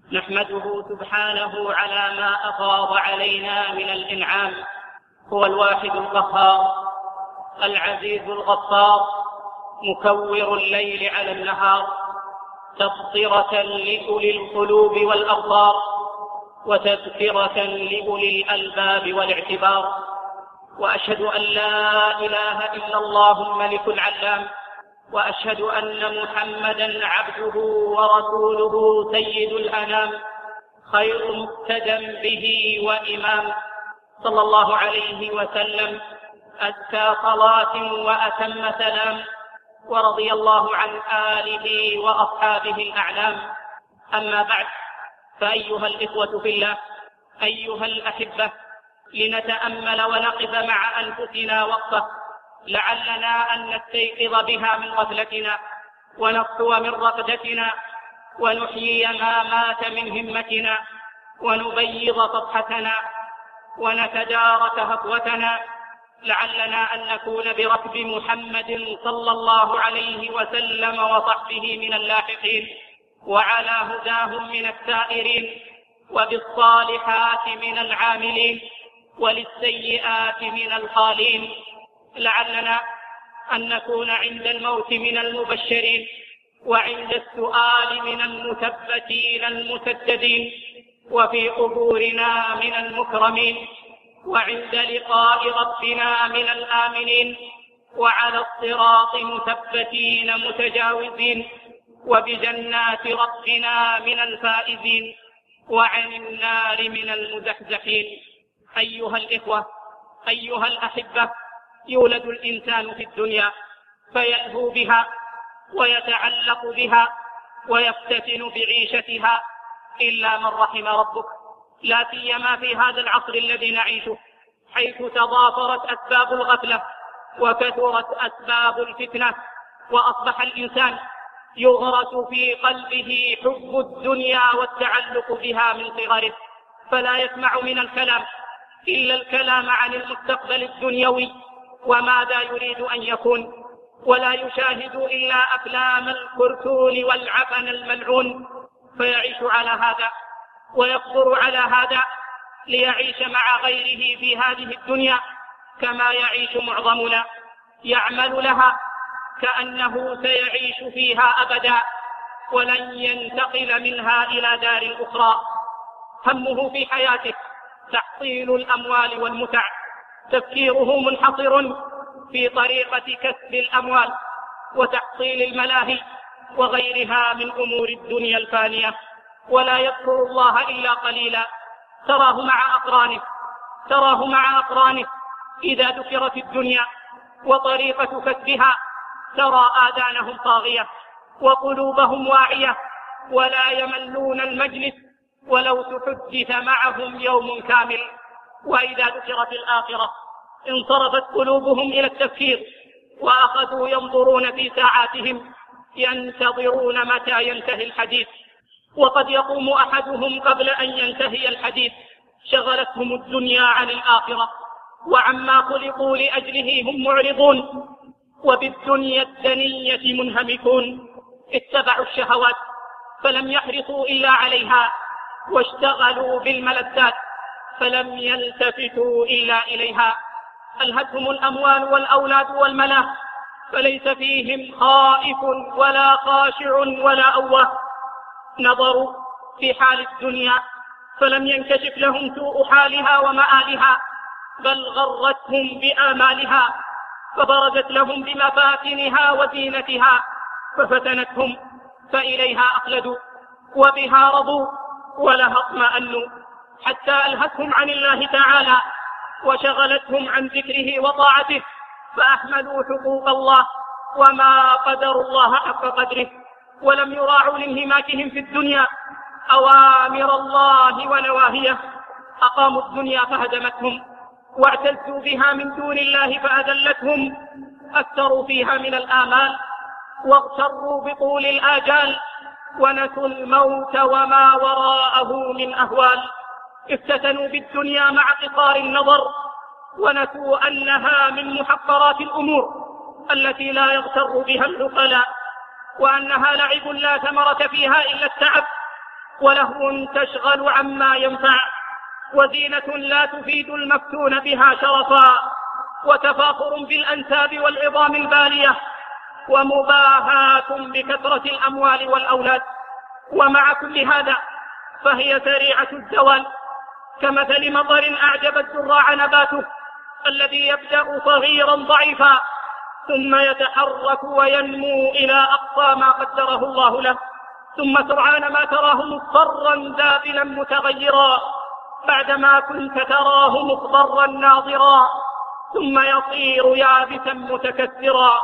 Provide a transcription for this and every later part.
نحمده سبحانه على ما أفاض علينا من الإنعام. هو الواحد القهار العزيز الغفار، مكور الليل على النهار، تبصرة لأولي القلوب والأبصار، وتذكرة لأولي الألباب والاعتبار. وأشهد أن لا إله إلا الله الملك العلام، وأشهد أن محمدًا عبده ورسوله سيد الأنام، خير مقتدى به وإمام، صلى الله عليه وسلم، أزكى صلاة وأتم سلام، ورضي الله عن آله وأصحابه الأعلام. أما بعد، فأيها الإخوة في الله، أيها الأحبة، لنتأمل ونقف مع أنفسنا وقفة، لعلنا أن نستيقظ بها من غفلتنا، ونصحو من رقدتنا، ونحيي ما مات من همتنا، ونبيض صفحتنا، ونتدارك هفوتنا، لعلنا أن نكون بركب محمد صلى الله عليه وسلم وصحبه من اللاحقين، وعلى هداهم من السائرين، وبالصالحات من العاملين، وللسيئات من الخالين. لعلنا أن نكون عند الموت من المبشرين، وعند السؤال من المثبتين المسددين، وفي قبورنا من المكرمين، وعند لقاء ربنا من الآمنين، وعلى الصراط مثبتين متجاوزين، وبجنات ربنا من الفائزين، وعن النار من المزحزحين. أيها الإخوة، أيها الأحبة، يولد الإنسان في الدنيا فيلهو بها ويتعلق بها ويفتتن بعيشتها، إلا من رحم ربك، لا سيما في هذا العصر الذي نعيشه، حيث تضافرت أسباب الغفلة وكثرت أسباب الفتنة، وأصبح الإنسان يغرس في قلبه حب الدنيا والتعلق بها من صغره، فلا يسمع من الكلام إلا الكلام عن المستقبل الدنيوي وماذا يريد أن يكون، ولا يشاهد إلا أفلام الكرتون والعفن الملعون، فيعيش على هذا ويقدر على هذا ليعيش مع غيره في هذه الدنيا كما يعيش معظمنا، يعمل لها كأنه سيعيش فيها أبدا ولن ينتقل منها إلى دار أخرى. همه في حياته تحصيل الأموال والمتع، تفكيره منحصر في طريقة كسب الأموال وتحصيل الملاهي وغيرها من أمور الدنيا الفانية، ولا يذكر الله إلا قليلا. تراه مع أقرانه إذا ذكرت الدنيا وطريقة كسبها ترى آذانهم طاغية وقلوبهم واعية، ولا يملون المجلس ولو تحدث معهم يوم كامل. وإذا ذكرت الآخرة انصرفت قلوبهم إلى التفكير، وأخذوا ينظرون في ساعاتهم ينتظرون متى ينتهي الحديث، وقد يقوم أحدهم قبل أن ينتهي الحديث، شغلتهم الدنيا عن الآخرة، وعما خلقوا لأجله هم معرضون، وبالدنيا الدنية منهمكون. اتبعوا الشهوات فلم يحرصوا إلا عليها، واشتغلوا بالملذات فلم يلتفتوا إلا إليها. ألهتهم الأموال والأولاد والملاة، فليس فيهم خائف ولا خاشع ولا أواه. نظروا في حال الدنيا فلم ينكشف لهم سوء حالها ومآلها، بل غرتهم بآمالها، فبرزت لهم بمفاتنها وزينتها، ففتنتهم فإليها أخلدوا، وبها رضوا ولها اطمأنوا، حتى ألهتهم عن الله تعالى وشغلتهم عن ذكره وطاعته، فأحملوا حقوق الله وما قدروا الله حق قدره، ولم يراعوا لانهماكهم في الدنيا أوامر الله ونواهيه. أقاموا الدنيا فهدمتهم، واعتزوا بها من دون الله فأذلتهم، أكثروا فيها من الآمال، واغتروا بطول الآجال، ونسوا الموت وما وراءه من أهوال. افتتنوا بالدنيا مع قصار النظر، ونسوا أنها من محقرات الأمور التي لا يغتر بها العقلاء، وأنها لعب لا ثمرة فيها إلا التعب، ولهو تشغل عما ينفع، وزينة لا تفيد المفتون بها شرفا، وتفاخر بالأنساب والعظام البالية، ومباهاة بكثرة الأموال والأولاد. ومع كل هذا فهي سريعة الزوال، كمثل مطر أعجب الزراع نباته، الذي يبدأ صغيرا ضعيفا ثم يتحرك وينمو إلى أقصى ما قدره الله له، ثم سرعان ما تراه مصفرا ذابلا متغيرا بعدما كنت تراه مخضرا ناضرا، ثم يصير يابسا متكسرا.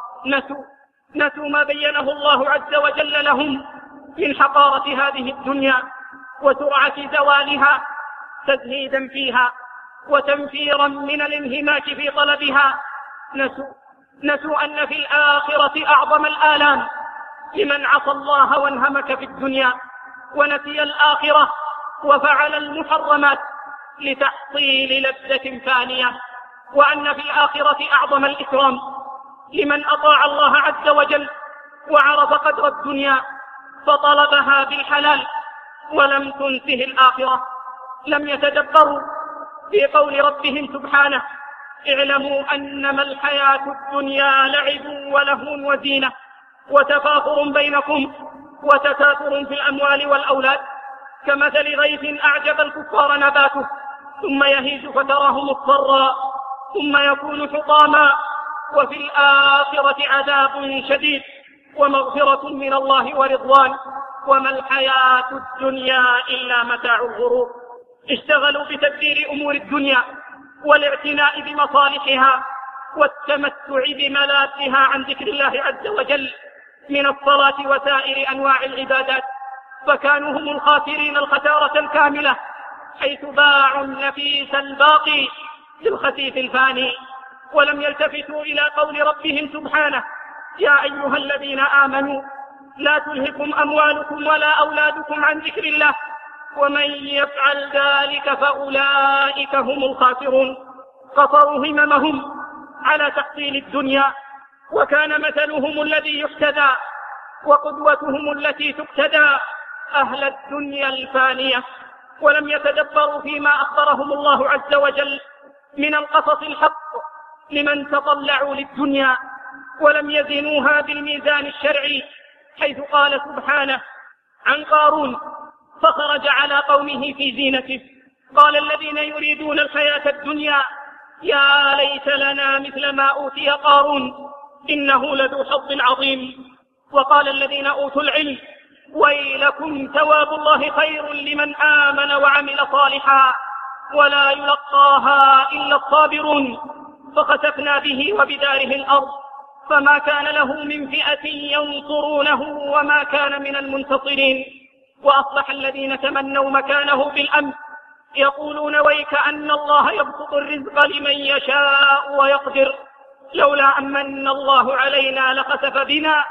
نسوا ما بينه الله عز وجل لهم من حقارة هذه الدنيا وسرعة زوالها تزهيدا فيها وتنفيرا من الانهماك في طلبها. نسوا أن في الآخرة أعظم الآلام لمن عصى الله وانهمك في الدنيا ونسي الآخرة وفعل المحرمات لتحصيل لذة فانية، وأن في الآخرة أعظم الإكرام لمن أطاع الله عز وجل وعرف قدر الدنيا فطلبها بالحلال ولم تنسه الآخرة. لم يتدبروا في قول ربهم سبحانه: اعلموا أنما الحياة الدنيا لعب ولهو وزينة وتفاخر بينكم وتكاثر في الأموال والأولاد، كمثل غيث أعجب الكفار نباته ثم يهيج فتراه مصفرا ثم يكون حطاما، وفي الآخرة عذاب شديد ومغفرة من الله ورضوان، وما الحياة الدنيا إلا متاع الغرور. اشتغلوا بتدبير أمور الدنيا والاعتناء بمصالحها والتمتع بملاذها عن ذكر الله عز وجل من الصلاة وسائر أنواع العبادات، فكانوا هم الخاسرين الخسارة الكاملة، حيث باعوا النفيس الباقي بالخسيف الفاني، ولم يلتفتوا إلى قول ربهم سبحانه: يا أيها الذين آمنوا لا تلهكم أموالكم ولا أولادكم عن ذكر الله ومن يفعل ذلك فأولئك هم الخاسرون. قصروا هممهم على تحصيل الدنيا، وكان مثلهم الذي يحتذى وقدوتهم التي تقتدى أهل الدنيا الفانية، ولم يتدبروا فيما أخبرهم الله عز وجل من القصص الحق لمن تطلعوا للدنيا، ولم يزنوها بالميزان الشرعي، حيث قال سبحانه عن قارون: فخرج على قومه في زينته قال الذين يريدون الحياة الدنيا يا ليت لنا مثل ما أوتي قارون إنه لذو حظ عظيم. وقال الذين أوتوا العلم: ويلكم ثواب الله خير لمن آمن وعمل صالحا ولا يلقاها إلا الصابرون. فخسفنا به وبداره الأرض فما كان له من فئة ينصرونه وما كان من المنتصرين. وأصبح الذين تمنوا مكانه بالأمس يقولون: ويكأن الله يبسط الرزق لمن يشاء ويقدر لولا أمن الله علينا لخسف بنا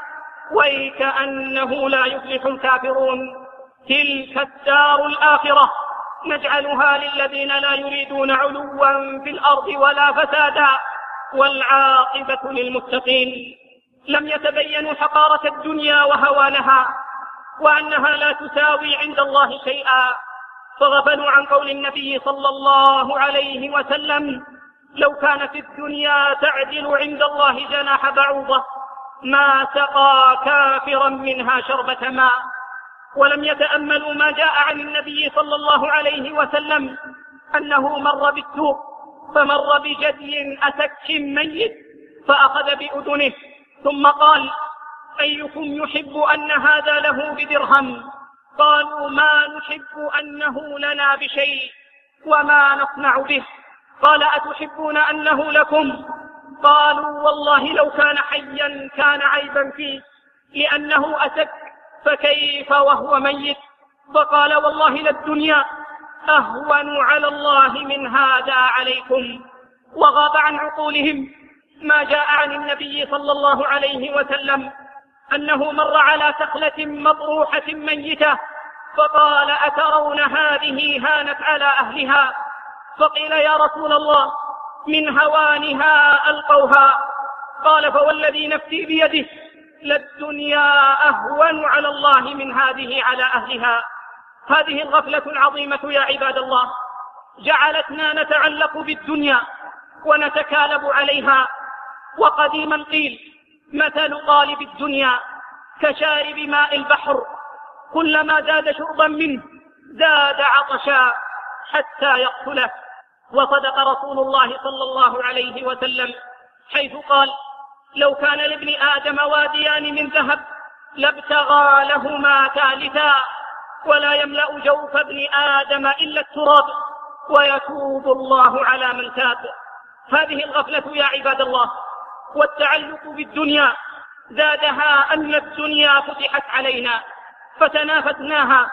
ويكأنه لا يفلح الكافرون. تلك الدار الآخرة نجعلها للذين لا يريدون علوا في الأرض ولا فسادا والعاقبة للمتقين. لم يتبينوا حقارة الدنيا وهوانها وأنها لا تساوي عند الله شيئا، فغفلوا عن قول النبي صلى الله عليه وسلم: لو كانت الدنيا تعدل عند الله جناح بعوضة ما سقى كافرا منها شربة ماء. ولم يتأملوا ما جاء عن النبي صلى الله عليه وسلم أنه مر بالسوق فمر بجدي أسك ميت فأخذ بأذنه ثم قال: أيكم يحب أن هذا له بدرهم؟ قالوا: ما نحب أنه لنا بشيء وما نصنع به. قال: أتحبون أنه لكم؟ قالوا: والله لو كان حيا كان عيبا فيه لأنه أسك، فكيف وهو ميت؟ فقال: والله للدنيا أهون على الله من هذا عليكم. وغاب عن عقولهم ما جاء عن النبي صلى الله عليه وسلم أنه مر على سخلة مطروحة ميتة فقال: أترون هذه هانت على أهلها؟ فقيل: يا رسول الله من هوانها ألقوها. قال: فوالذي نفسي بيده للدنيا أهون على الله من هذه على أهلها. هذه الغفلة العظيمة يا عباد الله جعلتنا نتعلق بالدنيا ونتكالب عليها. وقديما قيل: مثل طالب الدنيا كشارب ماء البحر، كلما زاد شربا منه زاد عطشا حتى يقتله. وصدق رسول الله صلى الله عليه وسلم حيث قال: لو كان لابن آدم واديان من ذهب لابتغى لهما ثالثا، ولا يملأ جوف ابن آدم إلا التراب، ويتوب الله على من تاب. هذه الغفلة يا عباد الله والتعلق بالدنيا زادها أن الدنيا فتحت علينا فتنافسناها،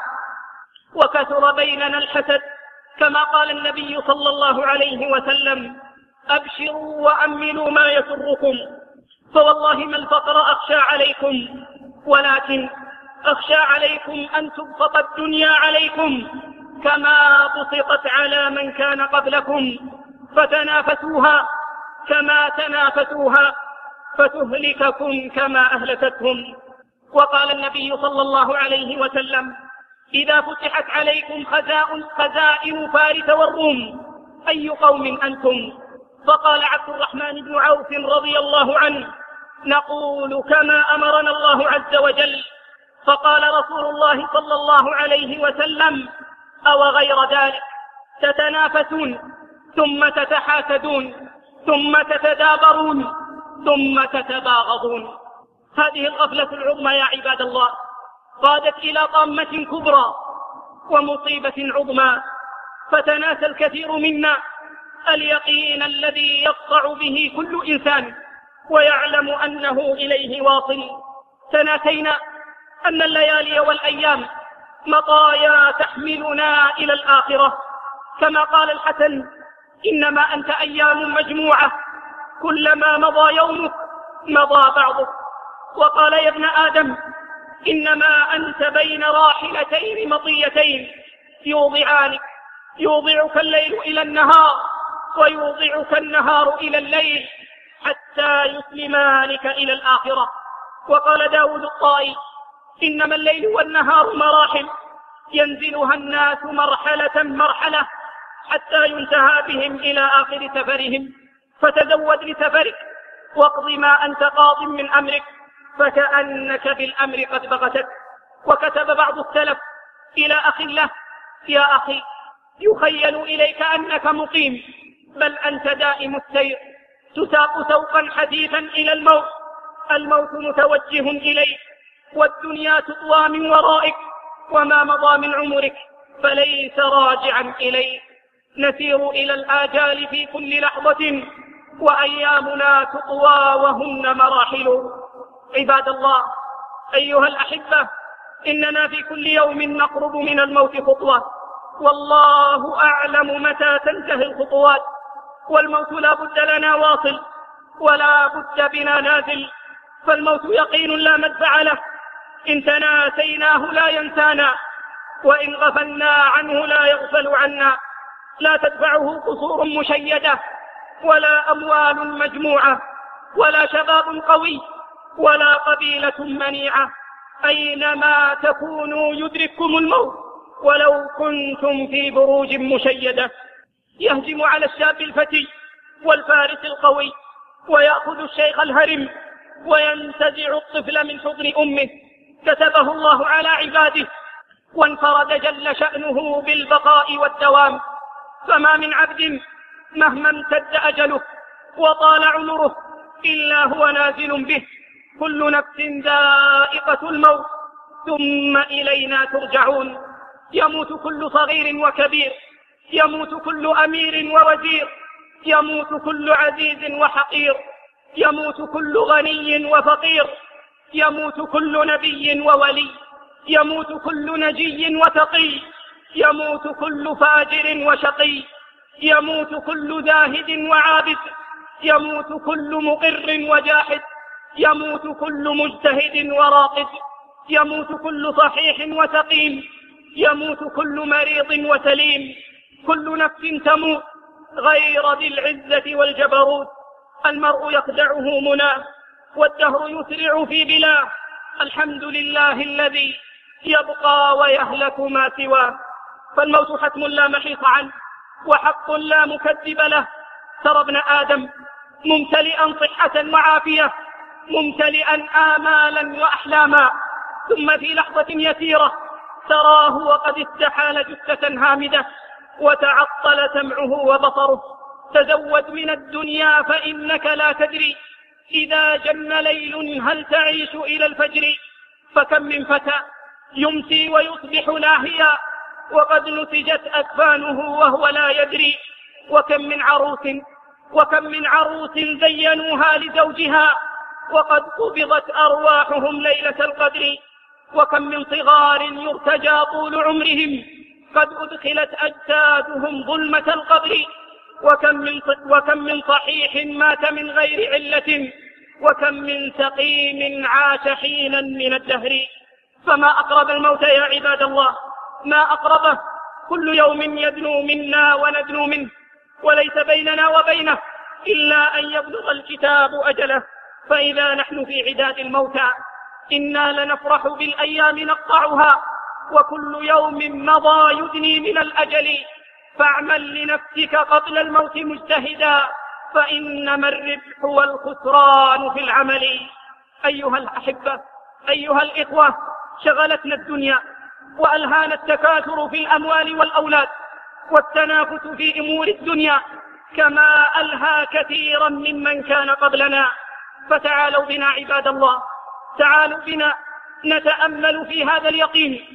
وكثر بيننا الحسد، كما قال النبي صلى الله عليه وسلم: أبشروا وأملوا ما يسركم، فوالله ما الفقر أخشى عليكم، ولكن أخشى عليكم أن تبسط الدنيا عليكم كما بسطت على من كان قبلكم، فتنافسوها كما تنافسوها فتهلككم كما أهلكتهم. وقال النبي صلى الله عليه وسلم: إذا فتحت عليكم خزائن فارس والروم أي قوم أنتم؟ فقال عبد الرحمن بن عوف رضي الله عنه: نقول كما أمرنا الله عز وجل. فقال رسول الله صلى الله عليه وسلم: أو غير ذلك، تتنافسون ثم تتحاسدون ثم تتدابرون ثم تتباغضون. هذه الغفلة العظمى يا عباد الله قادت إلى طامة كبرى ومصيبة عظمى، فتناسى الكثير منا اليقين الذي يقطع به كل إنسان ويعلم أنه إليه واصل. تناسينا أن الليالي والأيام مطايا تحملنا إلى الآخرة، كما قال الحسن: إنما أنت أيام مجموعة، كلما مضى يومك مضى بعضك. وقال: يا ابن آدم إنما أنت بين راحلتين مطيتين يوضعانك، يوضعك الليل إلى النهار ويوضعك النهار إلى الليل حتى يسلمانك إلى الآخرة. وقال داود الطائي: إنما الليل والنهار مراحل ينزلها الناس مرحلة مرحلة حتى ينتهى بهم إلى آخر سفرهم، فتزود لسفرك واقض ما أنت قاض من أمرك، فكأنك بالأمر قد بغتك. وكتب بعض السلف إلى أخ له: يا أخي، يخيل إليك أنك مقيم، بل أنت دائم السير، تساق سوقا حديثا إلى الموت، الموت متوجه إليك، والدنيا تطوى من ورائك، وما مضى من عمرك فليس راجعا إليك. نسير إلى الآجال في كل لحظة، وأيامنا تطوى وهن مراحل. عباد الله أيها الأحبة، إننا في كل يوم نقرب من الموت خطوة، والله أعلم متى تنتهي الخطوات، والموت لا بد لنا واصل ولا بد بنا نازل، فالموت يقين لا مدفع له، إن تناسيناه لا ينسانا، وإن غفلنا عنه لا يغفل عنا. لا تدفعه قصور مشيدة، ولا أموال مجموعة، ولا شباب قوي، ولا قبيلة منيعة، أينما تكونوا يدرككم الموت ولو كنتم في بروج مشيدة. يهجم على الشاب الفتي والفارس القوي، ويأخذ الشيخ الهرم، وينتزع الطفل من حضن أمه. كتبه الله على عباده، وانفرد جل شأنه بالبقاء والدوام، فما من عبد مهما امتد أجله وطال عمره إلا هو نازل به. كل نفس ذائقة الموت، ثم إلينا ترجعون. يموت كل صغير وكبير، يموت كل أمير ووزير، يموت كل عزيز وحقير، يموت كل غني وفقير، يموت كل نبي وولي، يموت كل نجي وتقي، يموت كل فاجر وشقي، يموت كل زاهد وعابد، يموت كل مقر وجاحد، يموت كل مجتهد وراقد، يموت كل صحيح وسقيم، يموت كل مريض وسليم. كل نفس تموت غير ذي العزة والجبروت. المرء يخدعه مناه، والدهر يسرع في بلاه. الحمد لله الذي يبقى ويهلك ما سواه. فالموت حتم لا محيص عنه وحق لا مكذب له. ترى ابن آدم ممتلئا صحة وعافية، ممتلئا آمالا وأحلاما، ثم في لحظة يسيرة تراه وقد استحال جثة هامدة وتعطل سمعه وبصره. تزود من الدنيا فإنك لا تدري إذا جن ليل هل تعيش إلى الفجر. فكم من فتى يمسي ويصبح لاهيا وقد نسجت أكفانه وهو لا يدري. وكم من عروس زينوها لزوجها وقد قبضت أرواحهم ليلة القدر. وكم من صغار يرتجى طول عمرهم قد أدخلت أجسادهم ظلمة القبر. وكم من صحيح مات من غير علة وكم من سقيم عاش حينا من الدهر. فما أقرب الموت يا عباد الله، ما أقربه. كل يوم يدنو منا وندنو منه، وليس بيننا وبينه إلا أن يبلغ الكتاب أجله. فإذا نحن في عداد الموتى إنا لنفرح بالأيام نقطعها، وكل يوم مضى يدني من الأجل. فاعمل لنفسك قبل الموت مجتهدا، فإنما الربح والخسران في العمل. أيها الأحبة، أيها الإخوة، شغلتنا الدنيا وألهانا التكاثر في الأموال والأولاد والتنافس في أمور الدنيا كما ألهى كثيرا ممن كان قبلنا. فتعالوا بنا عباد الله، تعالوا بنا نتأمل في هذا اليقين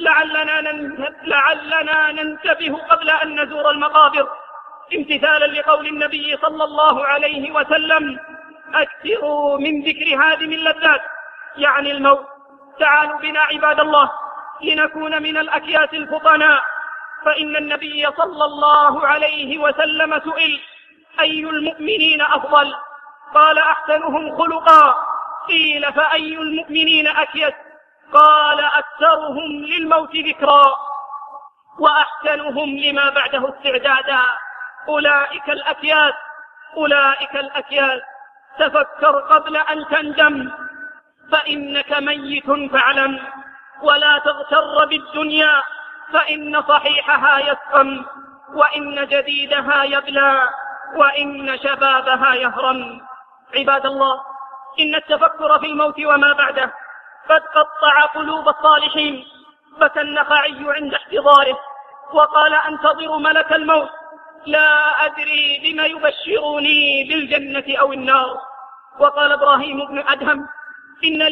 لعلنا ننتبه قبل أن نزور المقابر، امتثالا لقول النبي صلى الله عليه وسلم: أكثروا من ذكر هادم اللذات، يعني الموت. تعالوا بنا عباد الله لنكون من الأكياس الفطناء، فإن النبي صلى الله عليه وسلم سئل: أي المؤمنين أفضل؟ قال: أحسنهم خلقا. قيل: فأي المؤمنين أكيس؟ قال: أكثرهم للموت ذكرا وأحسنهم لما بعده استعدادا. أولئك الأكياس، أولئك الأكياس. تفكر قبل أن تندم، فإنك ميت فاعلم، ولا تغتر بالدنيا، فإن صحيحها يسقم، وإن جديدها يبلى، وإن شبابها يهرم. عباد الله، إن التفكر في الموت وما بعده قد قطع قلوب الصالحين. بكى النخعي عند احتضاره وقال: أنتظر ملك الموت، لا أدري بما يبشروني، بالجنة أو النار. وقال إبراهيم بن أدهم: إن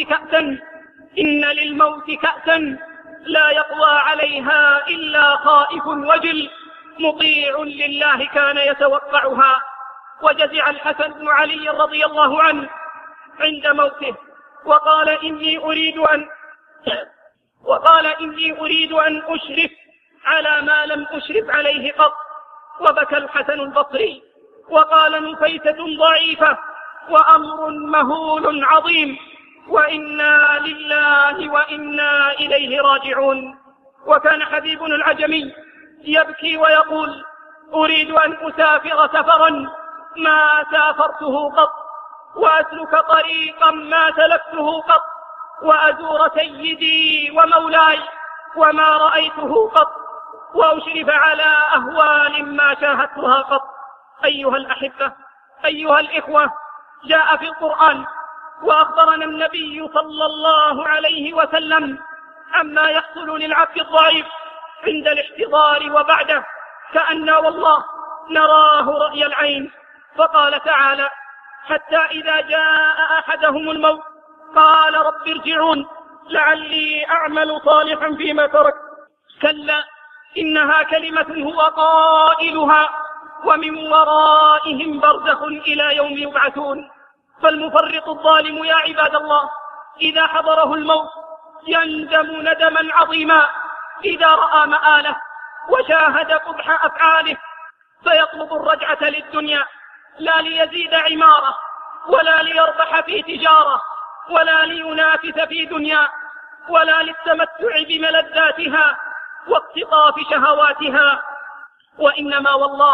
للموت كأسا لا يقوى عليها إلا خائف وجل، مطيع لله كان يتوقعها. وجزع الحسن بن علي رضي الله عنه عند موته وقال: إني أريد أن أشرف على ما لم أشرف عليه قط. وبكى الحسن البصري وقال: نفيسة ضعيفة وأمر مهول عظيم، وإنا لله وإنا إليه راجعون. وكان حبيب العجمي يبكي ويقول: أريد أن أسافر سفرا ما سافرته قط، وأسلك طريقا ما سلكته قط، وأزور سيدي ومولاي وما رأيته قط، وأشرف على أهوال ما شاهدتها قط. أيها الأحبة، أيها الإخوة، جاء في القرآن وأخبرنا النبي صلى الله عليه وسلم عما يحصل للعبد الضعيف عند الاحتضار وبعده، كأننا والله نراه رأي العين. فقال تعالى: حتى إذا جاء أحدهم الموت قال: رب ارجعون لعلي أعمل صالحا فيما تركت. كلا إنها كلمة هو قائلها ومن ورائهم برزخ إلى يوم يبعثون. فالمفرط الظالم يا عباد الله إذا حضره الموت يندم ندما عظيما إذا رأى مآله وشاهد قبح أفعاله، فيطلب الرجعة للدنيا، لا ليزيد عمارة ولا ليربح في تجارة ولا لينافس في دنيا ولا للتمتع بملذاتها واقتطاف شهواتها، وإنما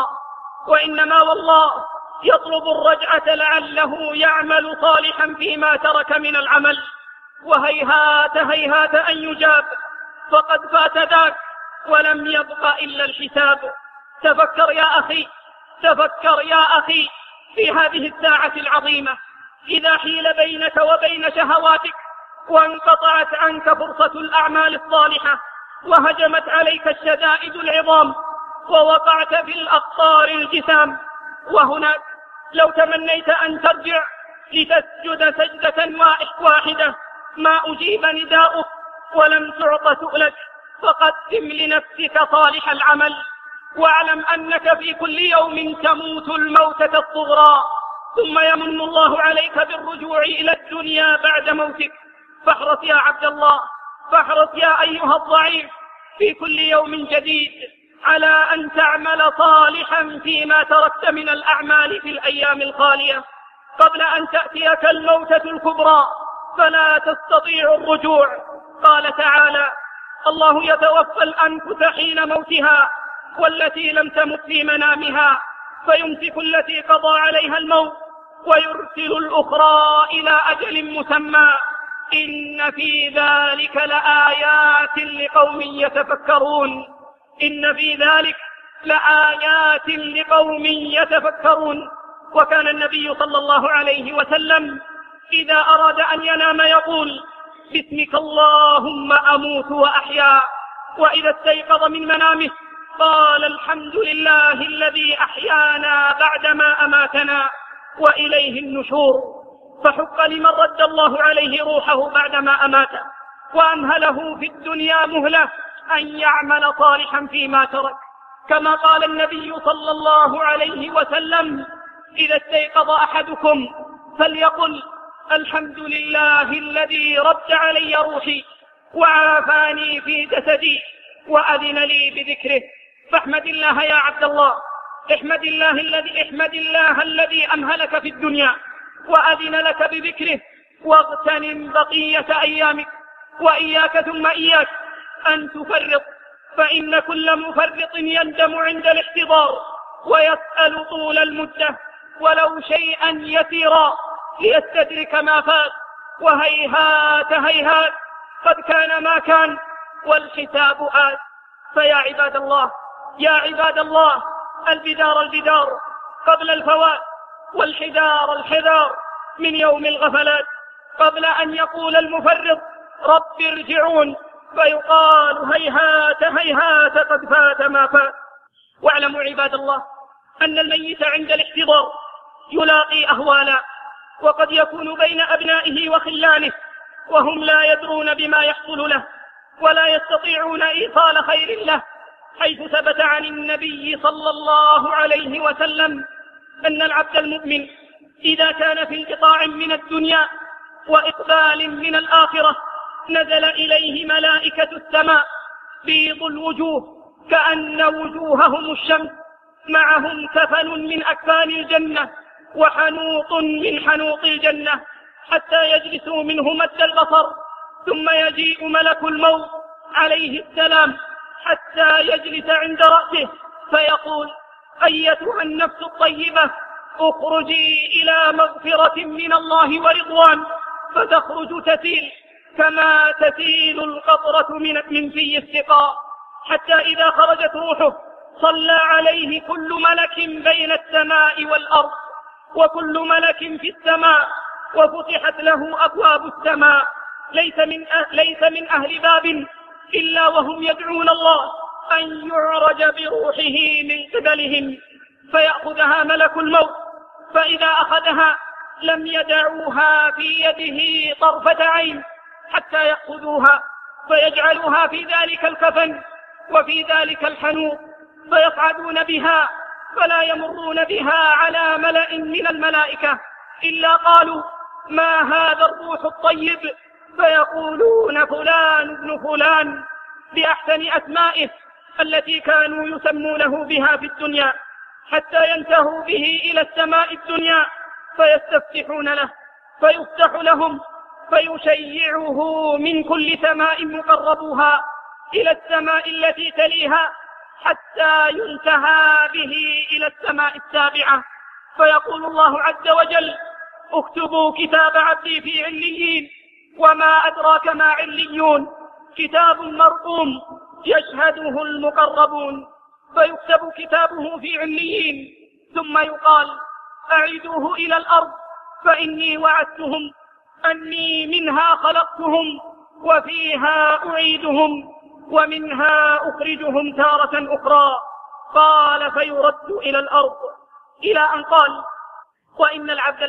والله يطلب الرجعة لعله يعمل صالحا فيما ترك من العمل. وهيهات هيهات أن يجاب، فقد فات ذاك ولم يبق إلا الحساب. تفكر يا أخي، تفكر يا أخي في هذه الساعة العظيمة، إذا حيل بينك وبين شهواتك وانقطعت عنك فرصة الأعمال الصالحة وهجمت عليك الشدائد العظام ووقعت في الأقطار الجسام. وهناك لو تمنيت أن ترجع لتسجد سجدة واحدة ما أجيب نداؤك ولم تعط سؤلك، فقدم لنفسك صالح العمل، واعلم أنك في كل يوم تموت الموتة الصغرى، ثم يمن الله عليك بالرجوع إلى الدنيا بعد موتك. فاحرص يا عبد الله، فاحرص يا أيها الضعيف في كل يوم جديد على أن تعمل صالحا فيما تركت من الأعمال في الأيام الخالية قبل أن تأتيك الموتة الكبرى فلا تستطيع الرجوع. قال تعالى: الله يتوفى الأنفس حين موتها والتي لم تمت في منامها فيمسك التي قضى عليها الموت ويرسل الأخرى إلى أجل مسمى إن في ذلك لآيات لقوم يتفكرون. إن في ذلك لآيات لقوم يتفكرون. وكان النبي صلى الله عليه وسلم إذا أراد أن ينام يقول: باسمك اللهم أموت وأحيا. وإذا استيقظ من منامه قال: الحمد لله الذي أحيانا بعدما أماتنا وإليه النشور. فحق لمن رد الله عليه روحه بعدما أماته وأمهله في الدنيا مهلة أن يعمل صالحا فيما ترك، كما قال النبي صلى الله عليه وسلم: إذا استيقظ أحدكم فليقل: الحمد لله الذي رد علي روحي وعافاني في جسدي وأذن لي بذكره. فاحمد الله يا عبد الله، احمد الله الذي أمهلك في الدنيا وأذن لك بذكره، واغتنم بقية أيامك. وإياك ثم إياك أن تفرط، فإن كل مفرط يندم عند الاحتضار ويسأل طول المدة ولو شيئا يسيرا ليستدرك ما فات. وهيهات هيهات قد كان ما كان والحساب آت. فيا عباد الله، يا عباد الله، البدار قبل الفوات، والحذار من يوم الغفلات، قبل أن يقول المفرط: رب ارجعون، فيقال: هيهات هيهات قد فات ما فات. واعلموا عباد الله أن الميت عند الاحتضار يلاقي أهوالا، وقد يكون بين أبنائه وخلانه وهم لا يدرون بما يحصل له ولا يستطيعون إيصال خير له، حيث ثبت عن النبي صلى الله عليه وسلم أن العبد المؤمن إذا كان في انقطاع من الدنيا وإقبال من الآخرة نزل إليه ملائكة السماء بيض الوجوه كأن وجوههم الشمس، معهم كفن من أكفان الجنة وحنوط من حنوط الجنة، حتى يجلسوا منه مد البصر، ثم يجيء ملك الموت عليه السلام حتى يجلس عند رأسه فيقول: أيتها النفس الطيبة اخرجي إلى مغفرة من الله ورضوان، فتخرج تسيل كما تسيل القطرة من في السقاء، حتى إذا خرجت روحه صلى عليه كل ملك بين السماء والأرض وكل ملك في السماء، وفتحت له أبواب السماء، ليس من أهل باب إلا وهم يدعون الله أن يعرج بروحه من قبلهم، فيأخذها ملك الموت، فإذا أخذها لم يدعوها في يده طرفة عين حتى يأخذوها فيجعلوها في ذلك الكفن وفي ذلك الحنوط، فيصعدون بها فلا يمرون بها على ملأ من الملائكة إلا قالوا: ما هذا الروح الطيب؟ فيقولون: فلان ابن فلان، بأحسن أسمائه التي كانوا يسمونه بها في الدنيا، حتى ينتهوا به إلى السماء الدنيا فيستفتحون له فيفتح لهم فيشيعه من كل سماء مقربوها إلى السماء التي تليها، حتى ينتهى به إلى السماء السابعة، فيقول الله عز وجل: اكتبوا كتاب عبدي في عليين وما أدراك ما عليون كتاب مرقوم يشهده المقربون فيكتب كتابه في عليين ثم يقال أعيدوه إلى الأرض فإني وعدتهم أني منها خلقتهم وفيها أعيدهم ومنها أخرجهم تارة أخرى. قال فيرد إلى الأرض إلى أن قال وإن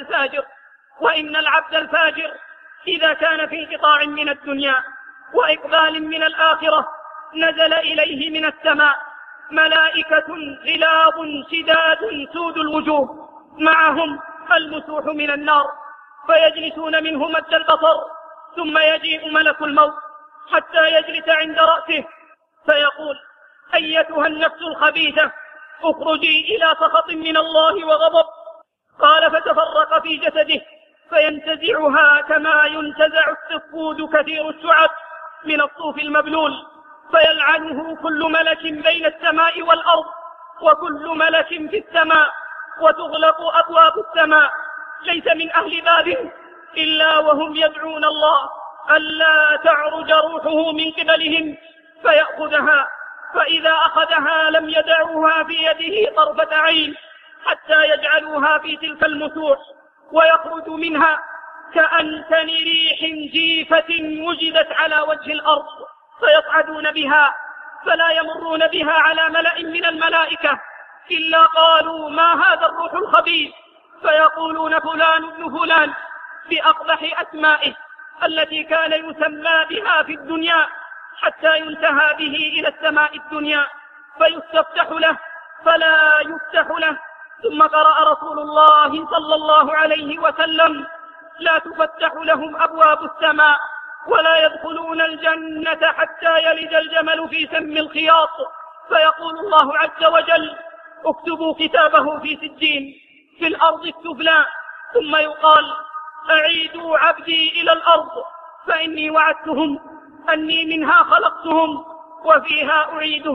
العبد الفاجر إذا كان في انقطاع من الدنيا وإقبال من الآخرة نزل إليه من السماء ملائكة غلاظ شداد سود الوجوه معهم المسوح من النار فيجلسون منه مد البصر ثم يجيء ملك الموت حتى يجلس عند رأسه فيقول أيتها النفس الخبيثة اخرجي إلى سخط من الله وغضب. قال فتفرق في جسده فينتزعها كما ينتزع السفود كثير الشعب من الصوف المبلول فيلعنه كل ملك بين السماء والأرض وكل ملك في السماء وتغلق أبواب السماء ليس من أهل باب إلا وهم يدعون الله ألا تعرج روحه من قبلهم فيأخذها فإذا أخذها لم يدعوها في يده طرفة عين حتى يجعلوها في تلك المسوح ويخرج منها كأنتن ريح جيفة وجدت على وجه الأرض فيصعدون بها فلا يمرون بها على ملأ من الملائكة إلا قالوا ما هذا الروح الخبيث فيقولون فلان ابن فلان بأقبح أسمائه التي كان يسمى بها في الدنيا حتى ينتهى به إلى السماء الدنيا فيستفتح له فلا يفتح له. ثم قرأ رسول الله صلى الله عليه وسلم لا تفتح لهم أبواب السماء ولا يدخلون الجنة حتى يلج الجمل في سم الخياط فيقول الله عز وجل اكتبوا كتابه في سجين في الأرض السفلى ثم يقال أعيدوا عبدي إلى الأرض فإني وعدتهم أني منها خلقتهم وفيها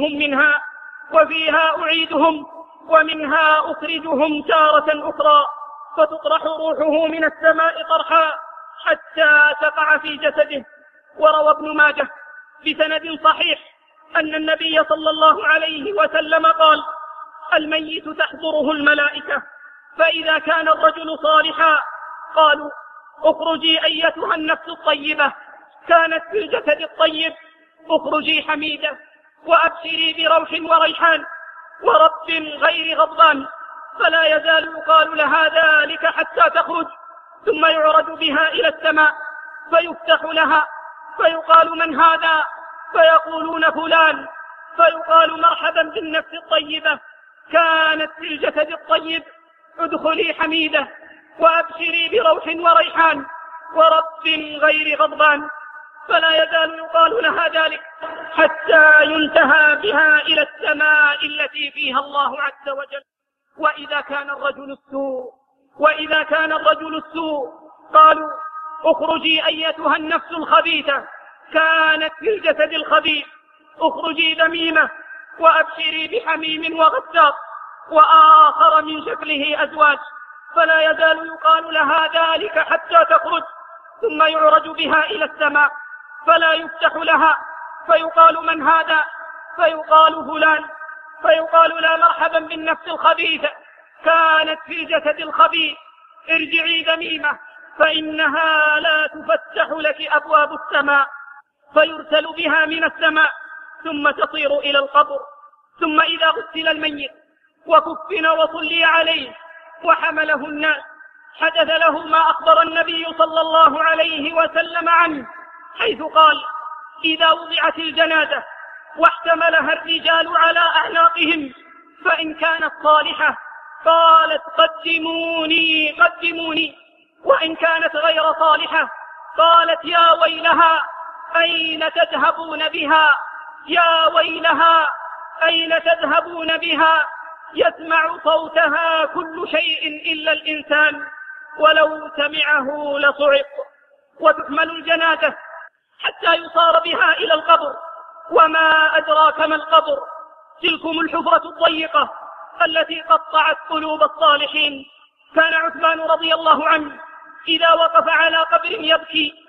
أعيدهم ومنها أخرجهم تارة أخرى فتطرح روحه من السماء طرحا حتى تقع في جسده. وروى ابن ماجه بسند صحيح أن النبي صلى الله عليه وسلم قال الميت تحضره الملائكة فإذا كان الرجل صالحا قالوا اخرجي أيتها النفس الطيبة كانت في الجسد الطيب اخرجي حميدة وأبشري بروح وريحان ورب غير غضبان فلا يزال يقال لها ذلك حتى تخرج ثم يعرج بها إلى السماء فيفتح لها فيقال من هذا فيقولون فلان فيقال مرحبا بالنفس الطيبة كانت في الجسد الطيب ادخلي حميدة وأبشري بروح وريحان ورب غير غضبان فلا يزال يقال لها ذلك حتى ينتهى بها إلى السماء التي فيها الله عز وجل. وإذا كان الرجل السوء قالوا اخرجي أيتها النفس الخبيثة كانت في الجسد الخبيث اخرجي ذميمة وأبشري بحميم وغساق وآخر من شكله أزواج فلا يزال يقال لها ذلك حتى تخرج ثم يعرج بها إلى السماء فلا يفتح لها فيقال من هذا فيقال فلان فيقال لا مرحبا بالنفس الخبيثة كانت في الجسد الخبيث ارجعي ذميمة فإنها لا تفتح لك أبواب السماء فيرسل بها من السماء ثم تصير إلى القبر. ثم إذا غسل الميت وكفن وصلي عليه وحمله الناس حدث له ما أخبر النبي صلى الله عليه وسلم عنه حيث قال إذا وضعت الجنازة واحتملها الرجال على أعناقهم فإن كانت صالحة قالت قدموني قدموني وإن كانت غير صالحة قالت يا ويلها أين تذهبون بها يا ويلها أين تذهبون بها يسمع صوتها كل شيء إلا الإنسان ولو سمعه لصعق. وتحمل الجنازة حتى يصار بها إلى القبر وما أدراك ما القبر تلكم الحفرة الضيقة التي قطعت قلوب الصالحين. كان عثمان رضي الله عنه إذا وقف على قبر يبكي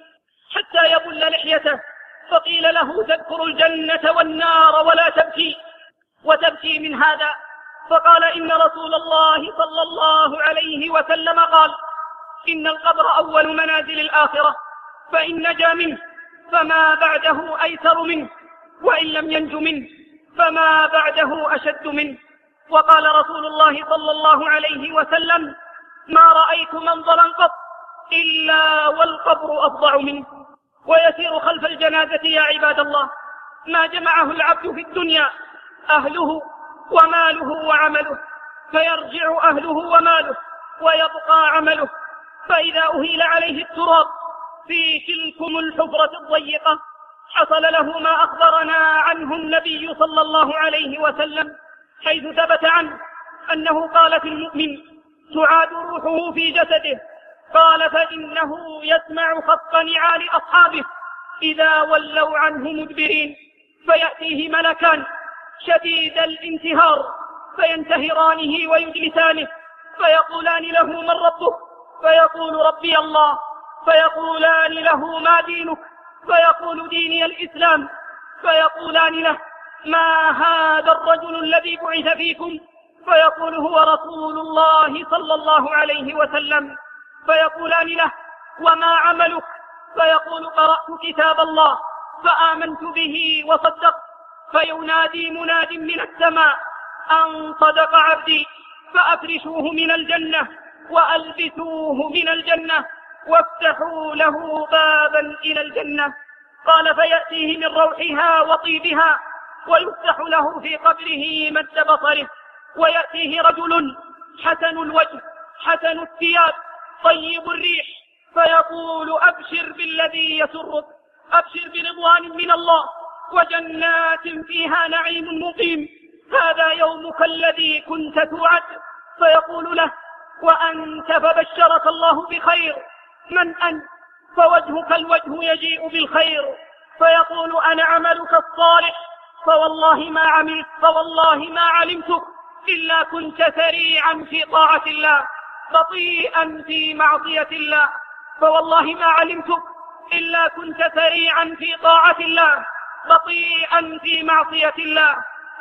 حتى يبل لحيته، فقيل له: تذكر الجنة والنار ولا تبكي، وتبكي من هذا؟ فقال: إن رسول الله صلى الله عليه وسلم قال: إن القبر أول منازل الآخرة، فإن نجا منه فما بعده أيسر منه، وإن لم ينج منه فما بعده أشد منه. وقال رسول الله صلى الله عليه وسلم: ما رأيت منظرا قط إلا والقبر أفظع منه. ويسير خلف الجنازة يا عباد الله ما جمعه العبد في الدنيا: أهله وماله وعمله، فيرجع أهله وماله ويبقى عمله. فإذا أهيل عليه التراب في تلكم الحفرة الضيقة حصل له ما أخبرنا عنه النبي صلى الله عليه وسلم، حيث ثبت عنه أنه قال في المؤمن: تعاد روحه في جسده. قال: فإنه يسمع خط نعال أصحابه إذا ولوا عنه مدبرين، فيأتيه ملكان شديد الانتهار فينتهرانه ويجلسانه، فيقولان له: من ربك؟ فيقول: ربي الله. فيقولان له: ما دينك؟ فيقول: ديني الإسلام. فيقولان له: ما هذا الرجل الذي بعث فيكم؟ فيقول: هو رسول الله صلى الله عليه وسلم. فيقولان له: وما عملك؟ فيقول: قرأت كتاب الله فآمنت به وصدقت. فينادي مناد من السماء: أن صدق عبدي، فأفرشوه من الجنة وألبسوه من الجنة وافتحوا له بابا إلى الجنة. قال: فيأتيه من روحها وطيبها ويفتح له في قبره مد بصره. ويأتيه رجل حسن الوجه حسن الثياب طيب الريح، فيقول: أبشر بالذي يسرك، أبشر برضوان من الله وجنات فيها نعيم مقيم، هذا يومك الذي كنت توعد. فيقول له: وأنت فبشرك الله بخير، من أنت؟ فوجهك الوجه يجيء بالخير. فيقول: أنا عملك الصالح، فوالله ما علمتك إلا كنت سريعا في طاعة الله بطيئا في معصية الله، فوالله ما علمتك إلا كنت سريعا في طاعة الله بطيئا في معصية الله،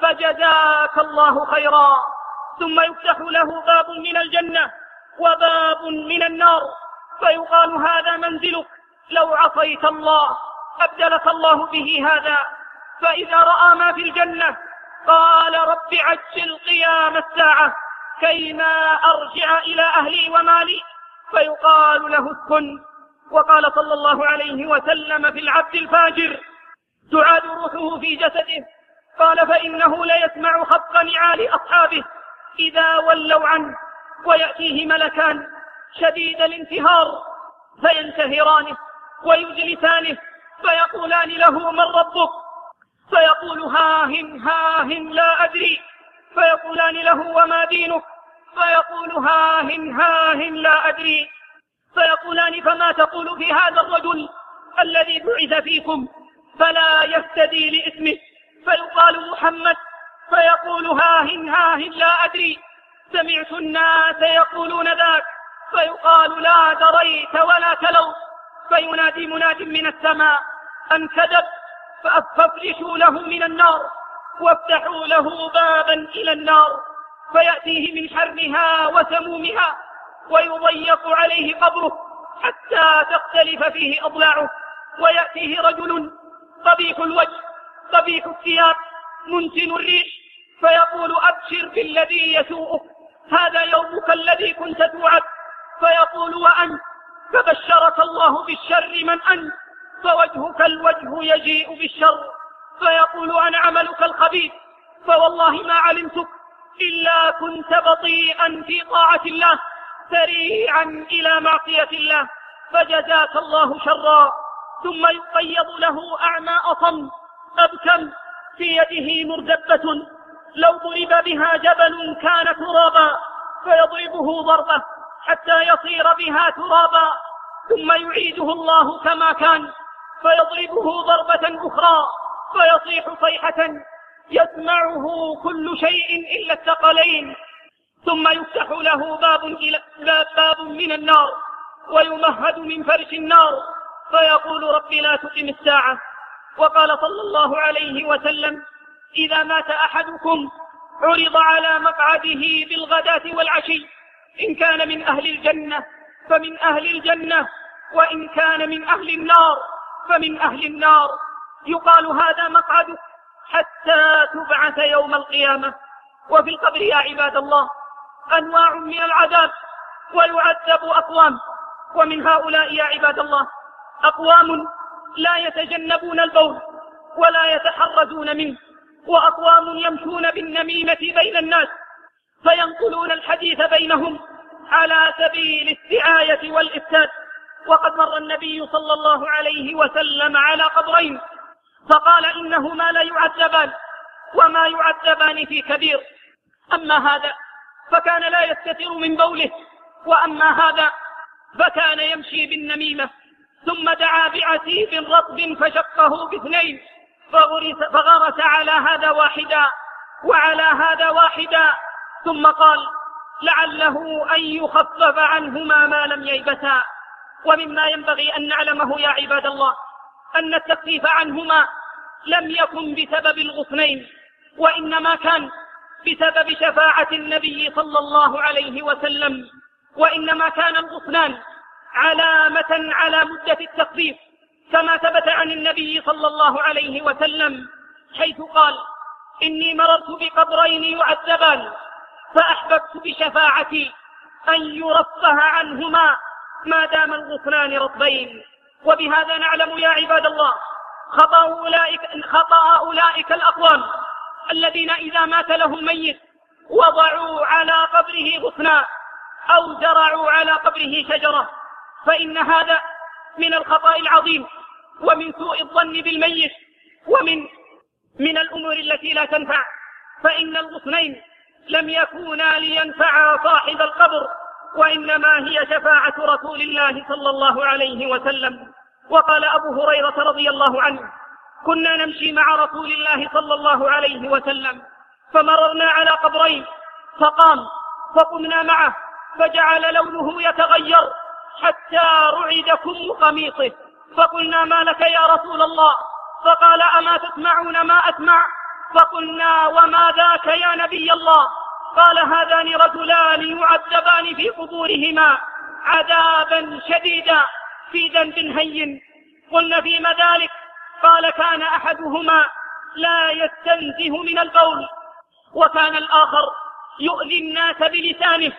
فجزاك الله خيرا. ثم يفتح له باب من الجنة وباب من النار، فيقال: هذا منزلك، لو عصيت الله أبدلك الله به هذا. فإذا رأى ما في الجنة قال: رب عجل قيام الساعة كيما أرجع إلى أهلي ومالي. فيقال له: اسكن. وقال صلى الله عليه وسلم في العبد الفاجر: تعاد روحه في جسده. قال: فإنه ليسمع خفق نعال أصحابه إذا ولوا عنه، ويأتيه ملكان شديد الانتهار فينتهرانه ويجلسانه، فيقولان له: من ربك؟ فيقول: هاهن لا أدري. فيقولان له: وما دينك؟ فيقول: هاهن لا أدري. فيقولان: فما تقول في هذا الرجل الذي بعث فيكم؟ فلا يفتدي لإثمه. فيقال: محمد. فيقول: هاهن لا أدري، سمعت الناس يقولون ذاك. فيقال: لا دريت ولا تلوت. فينادي مناد من السماء: أن كذب، فافرشوا له من النار وافتحوا له بابا إلى النار، فيأتيه من حرها وسمومها ويضيق عليه قبره حتى تختلف فيه أضلاعه. ويأتيه رجل قبيح الوجه قبيح الثياب منتن الريح، فيقول: أبشر بالذي يسوءك، هذا يومك الذي كنت توعد. فيقول: وأنت؟ فبشرك الله بالشر، من أنت؟ فوجهك الوجه يجيء بالشر. فيقول: أنا عملك الخبيث، فوالله ما علمتك إلا كنت بطيئا في طاعة الله سريعا إلى معصية الله، فجزاك الله شرا. ثم يقيض له أعمى أصم أبكم في يده مرزبة، لو ضرب بها جبل كان ترابا، فيضربه ضربة حتى يصير بها ترابا، ثم يعيده الله كما كان فيضربه ضربة أخرى فيصيح صيحة يسمعه كل شيء إلا الثقلين. ثم يفتح له باب من النار ويمهد من فرش النار فيقول رب لا تقم الساعة. وقال صلى الله عليه وسلم: إذا مات أحدكم عرض على مقعده بالغداة والعشي، إن كان من أهل الجنة فمن أهل الجنة، وإن كان من أهل النار فمن أهل النار، يقال هذا مقعدك حتى تبعث يوم القيامة. وفي القبر يا عباد الله أنواع من العذاب، ويعذب أقوام، ومن هؤلاء يا عباد الله أقوام لا يتجنبون البول ولا يتحرزون منه، وأقوام يمشون بالنميمة بين الناس فينقلون الحديث بينهم على سبيل السعاية والإفساد. وقد مر النبي صلى الله عليه وسلم على قبرين فقال: إنهما لا يعذبان وما يعذبان في كبير. أما هذا فكان لا يستتر من بوله، وأما هذا فكان يمشي بالنميمة. ثم دعا بعسيب رطب فشقه باثنين، فغرس على هذا واحدا وعلى هذا واحدا، ثم قال: لعله أن يخفف عنهما ما لم ييبسا. ومما ينبغي أن نعلمه يا عباد الله أن التخفيف عنهما لم يكن بسبب الغصنين، وإنما كان بسبب شفاعة النبي صلى الله عليه وسلم. وإنما كان الغصنان علامة على مدة التخفيف، كما ثبت عن النبي صلى الله عليه وسلم حيث قال: إني مررت بقبرين يعذبان فأحببت بشفاعتي أن يرفه عنهما ما دام الغصنان رطبين. وبهذا نعلم يا عباد الله خطأ أولئك الأقوام الذين إذا مات لهم ميت وضعوا على قبره غصنا أو زرعوا على قبره شجرة، فإن هذا من الخطأ العظيم ومن سوء الظن بالميت ومن الأمور التي لا تنفع، فإن الغصنين لم يكونا لينفعا صاحب القبر، وإنما هي شفاعة رسول الله صلى الله عليه وسلم. وقال أبو هريرة رضي الله عنه: كنا نمشي مع رسول الله صلى الله عليه وسلم فمررنا على قبرين فقام فقمنا معه فجعل لونه يتغير حتى رعد كم قميصه، فقلنا: ما لك يا رسول الله؟ فقال: أما تسمعون ما أسمع؟ فقلنا: وما ذاك يا نبي الله؟ قال: هذان رجلان يعذبان في قبورهما عذابا شديدا في ذنب هين. قلنا: فيما ذلك؟ قال: كان أحدهما لا يستنزه من البول، وكان الآخر يؤذي الناس بلسانه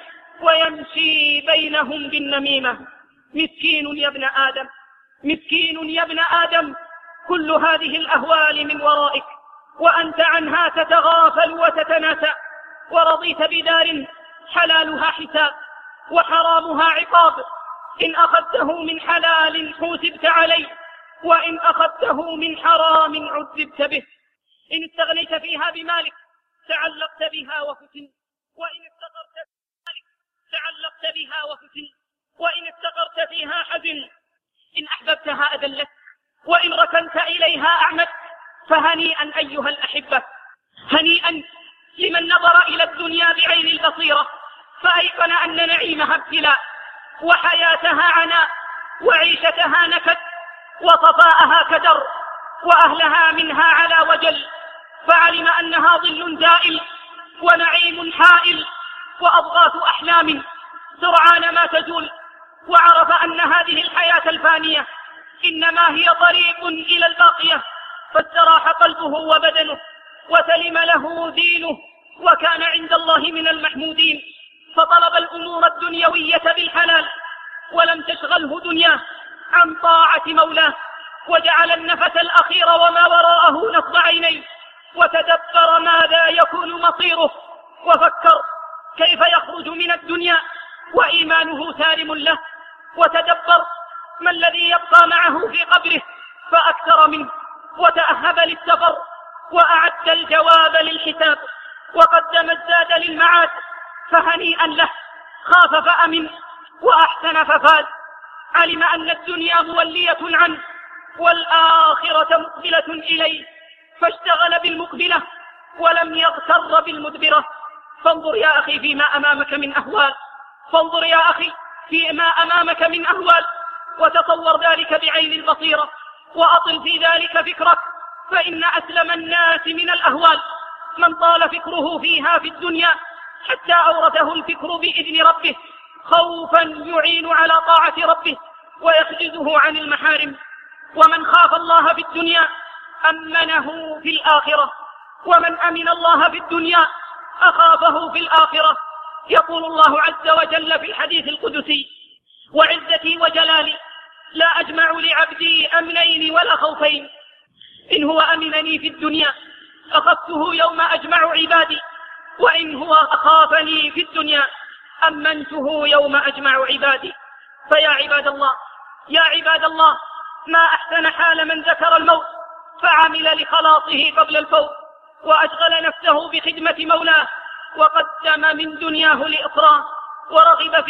ويمشي بينهم بالنميمة. مسكين يا ابن آدم، مسكين يا ابن آدم، كل هذه الأهوال من ورائك وأنت عنها تتغافل وتتناسى، ورضيت بدار حلالها حساب وحرامها عقاب، إن أخذته من حلال حوسبت عليه، وإن أخذته من حرام عذبت به. إن استغنيت فيها بمالك تعلقت بها وفتن، وإن افتقرت بمالك تعلقت بها وفتن، وإن افتقرت فيها حزن، إن أحببتها أذلت، وإن ركنت إليها أعمت. فهنيئا أيها الأحبة، هنيئا لمن نظر إلى الدنيا بعين البصيرة فأيقن أن نعيمها ابتلاء، وحياتها عناء، وعيشتها نكد، وصفاءها كدر، وأهلها منها على وجل، فعلم أنها ظل زائل ونعيم حائل وأضغاث أحلام سرعان ما تزول، وعرف أن هذه الحياة الفانية إنما هي طريق إلى الباقية، فاستراح قلبه وبدنه وسلم له دينه، وكان عند الله من المحمودين، فطلب الأمور الدنيوية بالحلال ولم تشغله دنياه عن طاعة مولاه، وجعل النفس الأخير وما وراءه نصب عينيه، وتدبر ماذا يكون مصيره، وفكر كيف يخرج من الدنيا وإيمانه سالم له، وتدبر ما الذي يبقى معه في قبره فأكثر منه، وتأهب للسفر وأعد الجواب للحساب، وقدم الزاد للمعاد، فهنيئا له، خاف فأمن وأحسن ففاز، علم أن الدنيا مولية عنه والآخرة مقبلة إليه، فاشتغل بالمقبلة ولم يغتر بالمدبرة. فانظر يا أخي فيما أمامك من أهوال، فانظر يا أخي فيما أمامك من أهوال، وتصور ذلك بعين البصيرة وأطل في ذلك فكرك، فإن أسلم الناس من الأهوال من طال فكره فيها في الدنيا حتى أورثه الفكر بإذن ربه خوفا يعين على طاعة ربه ويحجزه عن المحارم. ومن خاف الله في الدنيا أمنه في الآخرة، ومن أمن الله في الدنيا أخافه في الآخرة. يقول الله عز وجل في الحديث القدسي: وعزتي وجلالي لا أجمع لعبدي أمنين ولا خوفين، إن هو أمنني في الدنيا أخفته يوم أجمع عبادي، وإن هو أخافني في الدنيا أمنته يوم أجمع عبادي. فيا عباد الله، يا عباد الله، ما أحسن حال من ذكر الموت فعمل لخلاصه قبل الفوت، وأشغل نفسه بخدمة مولاه، وقدم من دنياه لإخراه، ورغب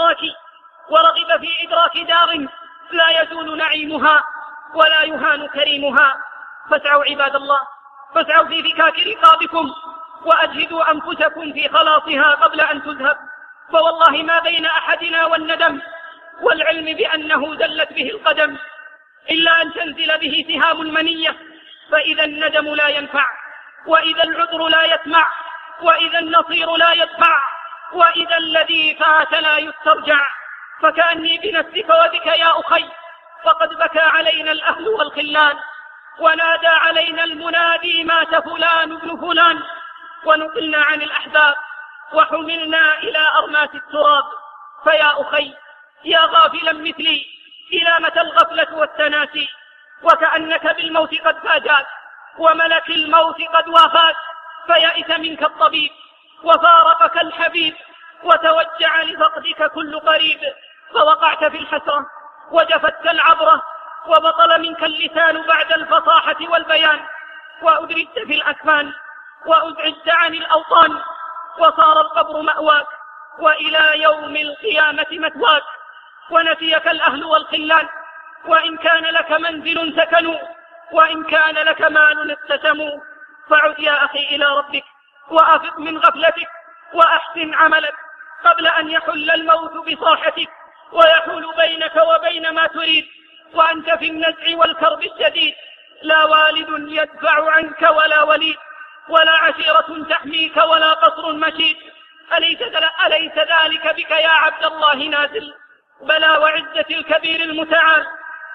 في إدراك دار لا يزول نعيمها ولا يهان كريمها. فاسعوا عباد الله، فاسعوا في فكاك رقابكم، وأجهدوا أنفسكم في خلاصها قبل أن تذهب. فوالله ما بين أحدنا والندم والعلم بأنه زلت به القدم إلا أن تنزل به سهام المنية، فإذا الندم لا ينفع، وإذا العذر لا يسمع، وإذا النصير لا يدفع، وإذا الذي فات لا يسترجع. فكأني بنفسك وبك يا أخي، فقد بكى علينا الأهل والخلان، ونادى علينا المنادي: مات فلان ابن فلان. ونقلنا عن الأحباب وحملنا إلى أرماس التراب. فيا أخي، يا غافلا مثلي، إلى متى الغفلة والتناسي؟ وكأنك بالموت قد فاجاك، وملك الموت قد وافاك، فيئس منك الطبيب وفارقك الحبيب، وتوجع لفقدك كل قريب، فوقعت في الحسرة وجفتك العبرة، وبطل منك اللسان بعد الفصاحة والبيان، وأدرجت في الأكفان، وأزعجت عن الأوطان، وصار القبر مأواك، وإلى يوم القيامة مثواك. ونسيك الأهل والخلان، وإن كان لك منزل سكنوا، وإن كان لك مال اقتسموا. فعد يا أخي إلى ربك، وأفق من غفلتك، وأحسن عملك قبل أن يحل الموت بصاحتك، ويحول بينك وبين ما تريد، وأنت في النزع والكرب الشديد. لا والد يدفع عنك ولا وليد، ولا عشيرة تحميك ولا قصر مشيد. أليس ذلك بك يا عبد الله نازل؟ بلى وعزة الكبير المتعال.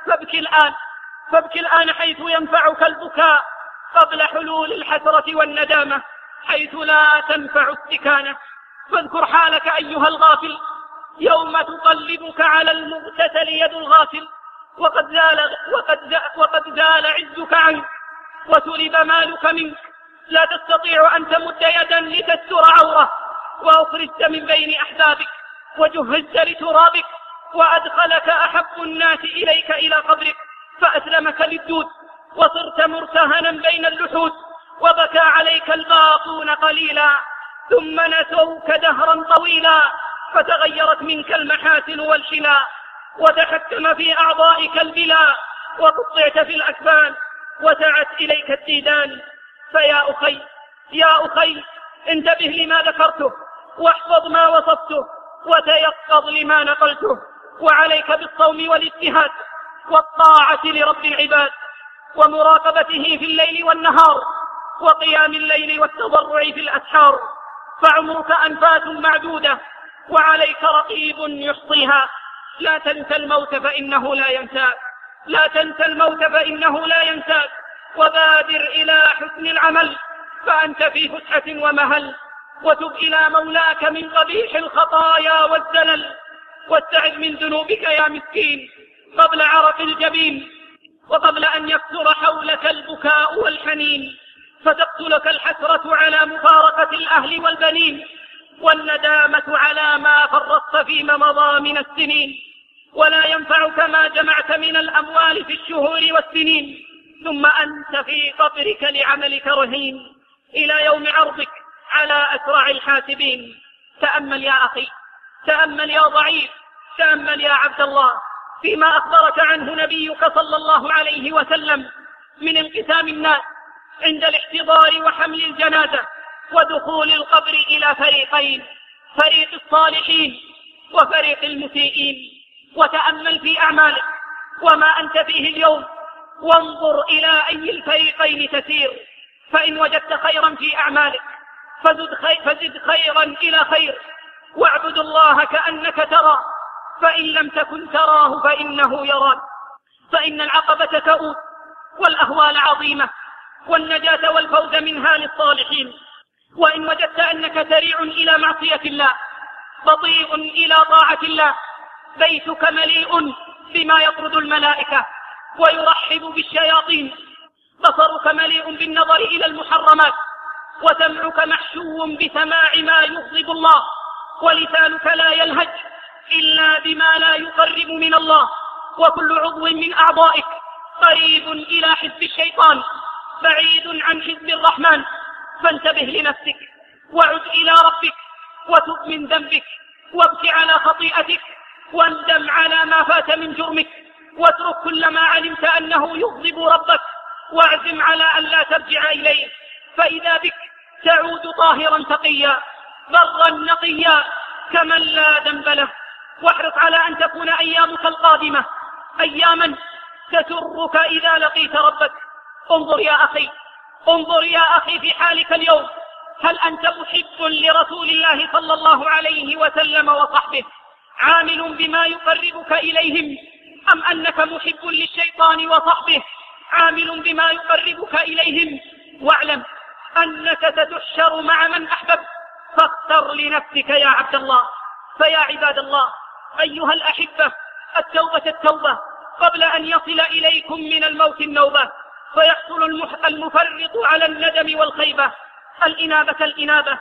فابك الآن حيث ينفعك البكاء، قبل حلول الحسرة والندامة، حيث لا تنفع السكانة. فاذكر حالك أيها الغافل يوم تقلبك على المغتسل يد الغافل، وقد زال عزك عنك، وسلب مالك منك، لا تستطيع أن تمد يدا لتستر عورة، وأخرجت من بين أحبابك، وجهزت لترابك، وأدخلك أحب الناس إليك إلى قبرك، فأسلمك للدود، وصرت مرتهنا بين اللحود، وبكى عليك الباقون قليلا، ثم نسوك دهرا طويلا، فتغيرت منك المحاسن والشلا، وتحكم في أعضائك البلا، وقطعت في الأكفان، وسعت إليك الديدان. فيا أخي، يا أخي، انتبه لما ذكرته، واحفظ ما وصفته، وتيقظ لما نقلته، وعليك بالصوم والاجتهاد والطاعة لرب العباد، ومراقبته في الليل والنهار، وقيام الليل والتضرع في الأسحار. فعمرك أنفاس معدودة، وعليك رقيب يحصيها. لا تنسى الموت فإنه لا ينساك، لا تنسى الموت فإنه لا ينساك، وبادر إلى حسن العمل فأنت في فسحة ومهل، وتب إلى مولاك من قبيح الخطايا والزلل، واستعذ من ذنوبك يا مسكين قبل عرق الجبين، وقبل أن يكثر حولك البكاء والحنين، فتقتلك الحسرة على مفارقة الأهل والبنين، والندامة على ما فرطت فيما مضى من السنين، ولا ينفعك ما جمعت من الأموال في الشهور والسنين، ثم أنت في قبرك لعملك رهين إلى يوم عرضك على أسرع الحاسبين. تأمل يا أخي، تأمل يا ضعيف، تأمل يا عبد الله فيما أخبرك عنه نبيك صلى الله عليه وسلم من انقسام الناس عند الاحتضار وحمل الجنازة ودخول القبر إلى فريقين: فريق الصالحين وفريق المسيئين. وتأمل في أعمالك وما أنت فيه اليوم، وانظر إلى أي الفريقين تسير. فإن وجدت خيرا في أعمالك فزد خيرا إلى خير، واعبد الله كأنك ترى، فإن لم تكن تراه فإنه يراك. فإن العقبة تؤود والأهوال عظيمة، والنجاة والفوز منها للصالحين. وإن وجدت أنك سريع إلى معصية الله بطيء إلى طاعة الله، بيتك مليء بما يطرد الملائكة ويرحب بالشياطين، بصرك مليء بالنظر إلى المحرمات، وسمعك محشو بسماع ما يغضب الله، ولسانك لا يلهج إلا بما لا يقرب من الله، وكل عضو من أعضائك قريب إلى حزب الشيطان بعيد عن حزب الرحمن. فانتبه لنفسك وعد إلى ربك وتب من ذنبك، وابك على خطيئتك، واندم على ما فات من جرمك، واترك كل ما علمت أنه يغضب ربك، واعزم على أن لا ترجع إليه، فإذا بك تعود طاهرا تقيا برا نقيا كمن لا ذنب له. واحرص على أن تكون أيامك القادمة أياما تسرك إذا لقيت ربك. انظر يا أخي في حالك اليوم، هل أنت محب لرسول الله صلى الله عليه وسلم وصحبه عامل بما يقربك إليهم، أم أنك محب للشيطان وصحبه عامل بما يقربك إليهم؟ واعلم أنك ستحشر مع من أحببت، فاختر لنفسك يا عبد الله. فيا عباد الله أيها الأحبة، التوبة قبل أن يصل إليكم من الموت النوبة، فيحصل المفرط على الندم والخيبة. الإنابة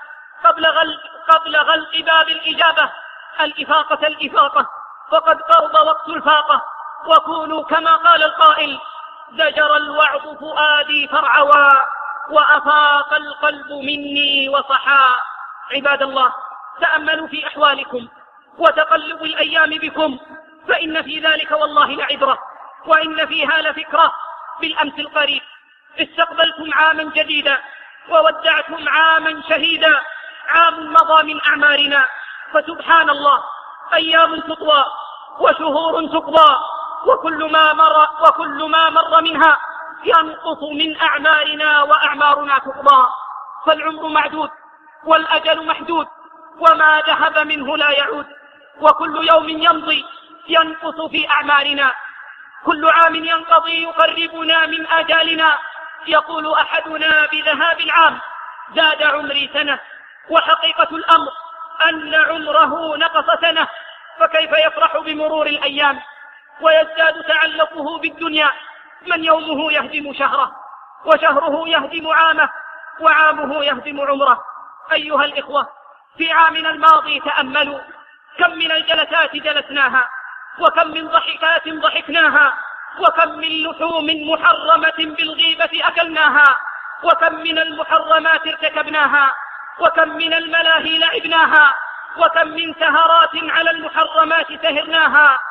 قبل غلق باب الإجابة، الإفاقة فقد قرب وقت الفاقة. وكونوا كما قال القائل: زجر الوعظ فؤادي فرعوا، وأفاق القلب مني وصحا. عباد الله، تأملوا في أحوالكم وتقلب الأيام بكم، فإن في ذلك والله لعبرة، وإن فيها لفكرة. بالأمس القريب استقبلتم عاما جديدا، وودعتم عاما شهيدا، عام مضى من أعمارنا. فسبحان الله، أيام تطوى وشهور تقضى، وكل ما مر منها ينقص من أعمارنا وأعمارنا تقضى. فالعمر معدود والأجل محدود، وما ذهب منه لا يعود، وكل يوم يمضي ينقص في أعمارنا. كل عام ينقضي يقربنا من آجالنا. يقول أحدنا بذهاب العام: زاد عمري سنة. وحقيقة الأمر أن عمره نقص سنة، فكيف يفرح بمرور الأيام ويزداد تعلقه بالدنيا؟ من يومه يهدم شهره، وشهره يهدم عامه، وعامه يهدم عمره. أيها الإخوة، في عامنا الماضي تأملوا كم من الجلسات جلسناها، وكم من ضحكات ضحكناها، وكم من لحوم محرمة بالغيبة أكلناها، وكم من المحرمات ارتكبناها، وكم من الملاهي لعبناها، وكم من سهرات على المحرمات سهرناها،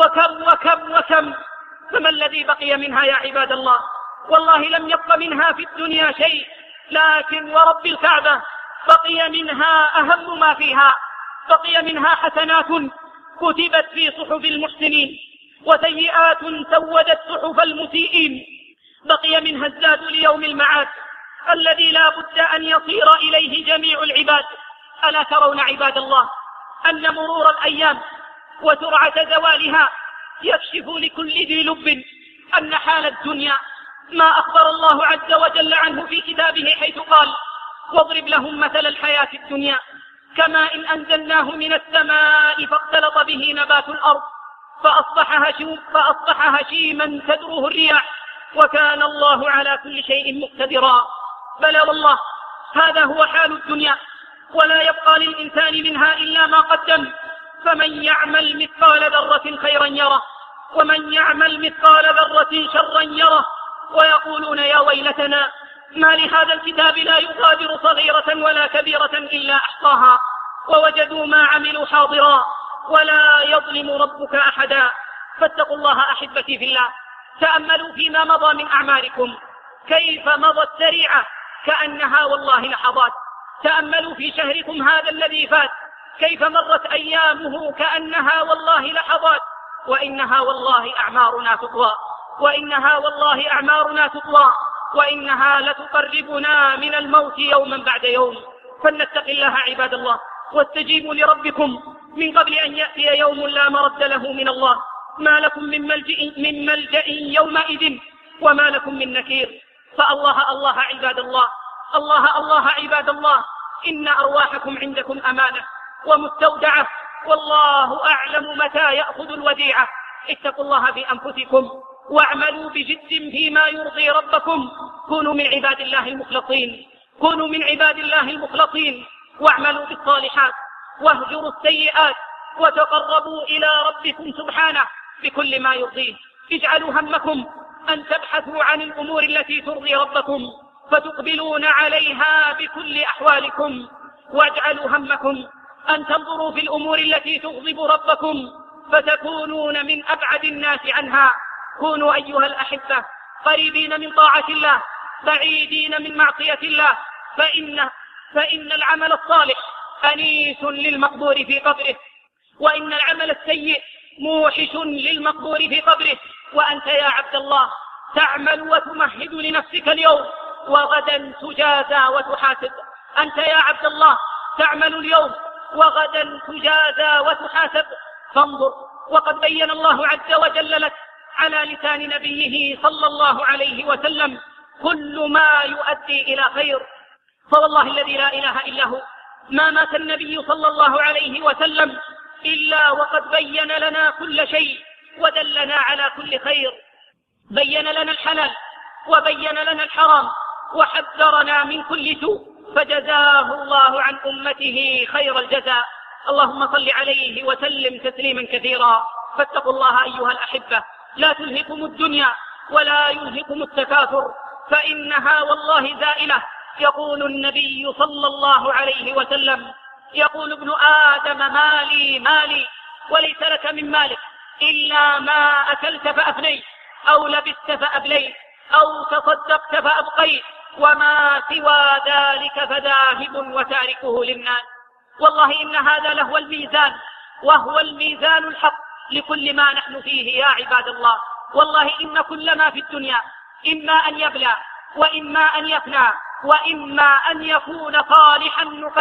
وكم. فما الذي بقي منها يا عباد الله؟ والله لم يبق منها في الدنيا شيء، لكن ورب الكعبة بقي منها أهم ما فيها. بقي منها حسنات كتبت في صحف المحسنين، وسيئات سودت صحف المسيئين. بقي منها الزاد ليوم المعاد الذي لا بد أن يصير إليه جميع العباد. ألا ترون عباد الله أن مرور الأيام وسرعة زوالها يكشف لكل ذي لب أن حال الدنيا ما أخبر الله عز وجل عنه في كتابه، حيث قال: واضرب لهم مثل الحياة الدنيا كماء إن أنزلناه من السماء فاختلط به نبات الأرض فأصبح هشيما تذروه الرياح وكان الله على كل شيء مقتدرا. بلى والله، هذا هو حال الدنيا، ولا يبقى للإنسان منها إلا ما قدم. فمن يعمل مثقال ذرة خيرا يره، ومن يعمل مثقال ذرة شرا يره. ويقولون: يا ويلتنا ما لهذا الكتاب لا يغادر صغيرة ولا كبيرة إلا أحصاها، ووجدوا ما عملوا حاضرا ولا يظلم ربك أحدا. فاتقوا الله أحبتي في الله، تأملوا فيما مضى من أعمالكم كيف مضت سريعة كأنها والله لحظات. تأملوا في شهركم هذا الذي فات كيف مرت أيامه كأنها والله لحظات. وإنها والله أعمارنا تطوى، وإنها والله أعمارنا تطوى، وإنها لتقربنا من الموت يوما بعد يوم. فلنتق الله عباد الله، واستجيبوا لربكم من قبل أن يأتي يوم لا مرد له من الله. ما لكم من ملجأ يومئذ وما لكم من نكير. فالله الله عباد الله، الله الله عباد الله، إن أرواحكم عندكم أمانة ومستودعة، والله أعلم متى يأخذ الوديعة. اتقوا الله في أنفسكم واعملوا بجد فيما يرضي ربكم. كونوا من عباد الله المخلصين، كونوا من عباد الله المخلصين، واعملوا بالصالحات واهجروا السيئات، وتقربوا إلى ربكم سبحانه بكل ما يرضيه. اجعلوا همكم أن تبحثوا عن الأمور التي ترضي ربكم فتقبلون عليها بكل أحوالكم، واجعلوا همكم أن تنظروا في الأمور التي تغضب ربكم فتكونون من أبعد الناس عنها. كونوا أيها الأحبة قريبين من طاعة الله بعيدين من معصية الله، فإن العمل الصالح أنيس للمقبور في قبره، وإن العمل السيء موحش للمقبور في قبره. وأنت يا عبد الله تعمل وتمهد لنفسك اليوم، وغدا تجازى وتحاسب. أنت يا عبد الله تعمل اليوم، وغدا تجازى وتحاسب. فانظر، وقد بين الله عز وجل لك على لسان نبيه صلى الله عليه وسلم كل ما يؤدي إلى خير. فوالله الذي لا إله إلا هو ما مات النبي صلى الله عليه وسلم إلا وقد بين لنا كل شيء ودلنا على كل خير. بين لنا الحلال وبين لنا الحرام وحذرنا من كل سوء، فجزاه الله عن أمته خير الجزاء. اللهم صل عليه وسلم تسليما كثيرا. فاتقوا الله أيها الأحبة، لا تلهكم الدنيا ولا يلهكم التكاثر، فإنها والله زائلة. يقول النبي صلى الله عليه وسلم، يقول ابن آدم مالي مالي، وليس لك من مالك إلا ما أكلت فأفنيت، أو لبست فأبليت، أو تصدقت فأبقيت، وما سوى ذلك فذاهب وتاركه للناس. والله إن هذا لهو الميزان، وهو الميزان الحق لكل ما نحن فيه يا عباد الله. والله إن كل ما في الدنيا إما أن يبلى وإما أن يفنى وإما أن يكون صالحا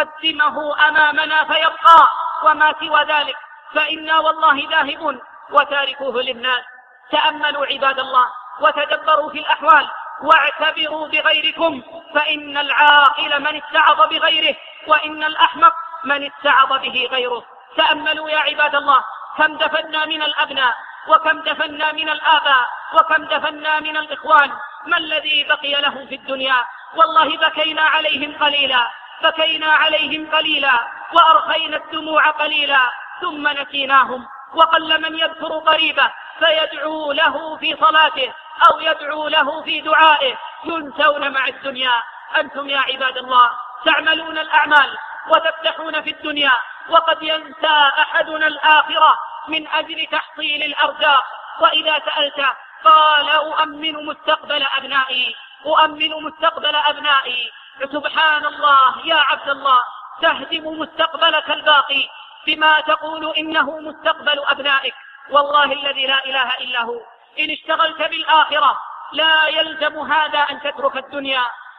نقدمه أمامنا فيبقى، وما سوى ذلك فإنا والله ذاهب وتاركوه للناس. تأملوا عباد الله وتدبروا في الأحوال واعتبروا بغيركم، فإن العاقل من استعظ بغيره، وإن الأحمق من استعظ به غيره. تأملوا يا عباد الله كم دفنا من الأبناء، وكم دفنا من الآباء، وكم دفنا من الإخوان. ما الذي بقي لهم في الدنيا؟ والله بكينا عليهم قليلا، بكينا عليهم قليلا، وأرخينا الدموع قليلا، ثم نسيناهم. وقل من يذكر قريبه فيدعو له في صلاته أو يدعو له في دعائه، ينسون مع الدنيا. أنتم يا عباد الله تعملون الأعمال وتفتحون في الدنيا، وقد ينسى أحدنا الآخرة من أجل تحصيل الأرزاق. وإذا سألت قال أؤمن مستقبل أبنائي، أؤمن مستقبل أبنائي. سبحان الله يا عبد الله، تهدم مستقبلك الباقي بما تقول إنه مستقبل أبنائك. والله الذي لا إله إلا هو إن اشتغلت بالآخرة لا يلزم هذا أن تترك الدنيا،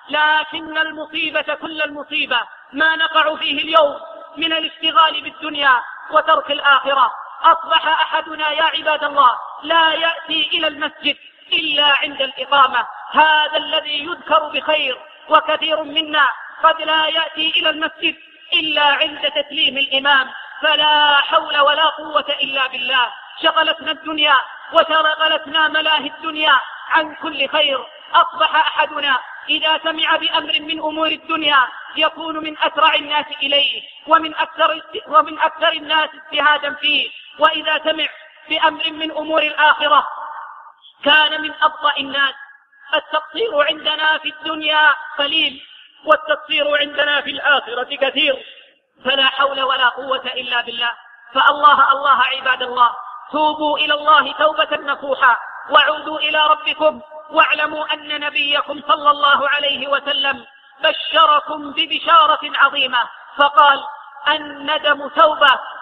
لكن المصيبة كل المصيبة ما نقع فيه اليوم من الاشتغال بالدنيا وترك الآخرة. أصبح أحدنا يا عباد الله لا يأتي إلى المسجد إلا عند الإقامة، هذا الذي يذكر بخير. وكثير منا قد لا يأتي إلى المسجد إلا عند تسليم الإمام. فلا حول ولا قوة إلا بالله. شغلتنا الدنيا وشغلتنا ملاهي الدنيا عن كل خير. أصبح أحدنا إذا سمع بأمر من أمور الدنيا يكون من أسرع الناس إليه ومن أكثر الناس اجتهادا فيه، وإذا سمع بأمر من أمور الآخرة كان من أبطأ الناس. التقصير عندنا في الدنيا قليل، والتقصير عندنا في الآخرة كثير. فلا حول ولا قوة إلا بالله. فالله الله عباد الله، توبوا إلى الله توبة نصوحا، وعودوا إلى ربكم، واعلموا أن نبيكم صلى الله عليه وسلم بشركم ببشارة عظيمة، فقال: الندم توبة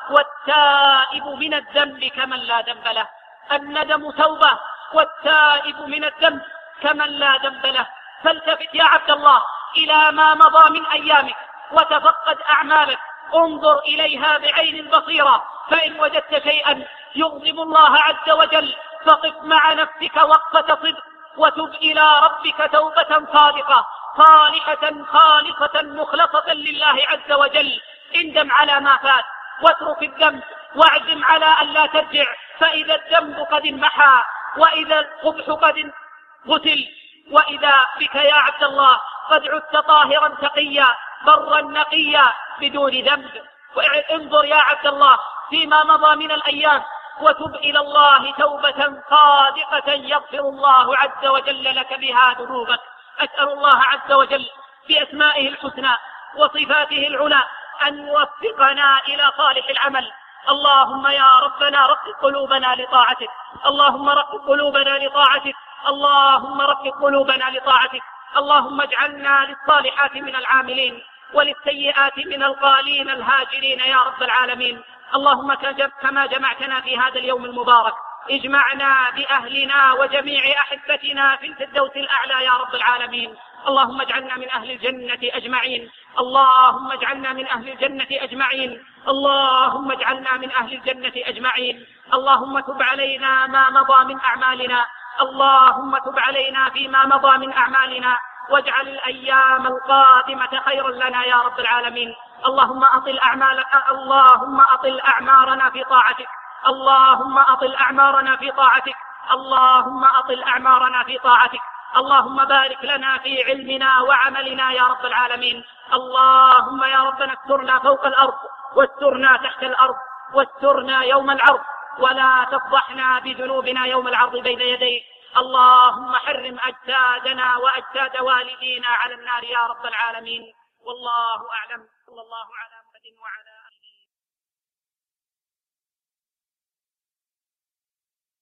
والتائب من الذنب كمن لا ذنب له. الندم توبة، والتائب من الذنب كمن لا ذنب له. فالتفت يا عبد الله إلى ما مضى من أيامك وتفقد أعمالك، انظر إليها بعين البصيرة، فإن وجدت شيئا يغضب الله عز وجل فقف مع نفسك وقفة صدق وتب إلى ربك توبة صادقة صالحة خالصة مخلصة لله عز وجل. اندم على ما فات واترك الذنب واعزم على أن لا ترجع، فإذا الذنب قد انمحى وإذا القبح قد غسل، وإذا بك يا عبد الله قد عدت طاهرا تقيا برا نقيا بدون ذنب. انظر يا عبد الله فيما مضى من الأيام وتب إلى الله توبة صادقة يغفر الله عز وجل لك بها ذنوبك. أسأل الله عز وجل بأسمائه الحسنى وصفاته العلى أن يوفقنا إلى صالح العمل. اللهم يا ربنا رقق قلوبنا لطاعتك، اللهم رقق قلوبنا لطاعتك، اللهم رقق قلوبنا لطاعتك. اللهم اجعلنا للصالحات من العاملين وللسيئات من القالين الهاجرين يا رب العالمين. اللهم كما جمعتنا في هذا اليوم المبارك اجمعنا بأهلنا وجميع أحبتنا في الفردوس الأعلى يا رب العالمين. اللهم اجعلنا من أهل الجنة أجمعين، اللهم اجعلنا من أهل الجنة أجمعين، اللهم اجعلنا من أهل الجنة أجمعين. اللهم تب علينا ما مضى من أعمالنا، اللهم تب علينا فيما مضى من أعمالنا، واجعل الأيام القادمة خيرا لنا يا رب العالمين. اللهم أطل أعمارنا في طاعتك، اللهم أطل أعمارنا في طاعتك، اللهم أطل أعمارنا في طاعتك. اللهم بارك لنا في علمنا وعملنا يا رب العالمين. اللهم يا ربنا استرنا فوق الأرض واسترنا تحت الأرض واسترنا يوم العرض، ولا تفضحنا بذنوبنا يوم العرض بين يديك. اللهم حرم أجسادنا وأجساد والدينا على النار يا رب العالمين. والله أعلم. صلى الله على محمد وعلى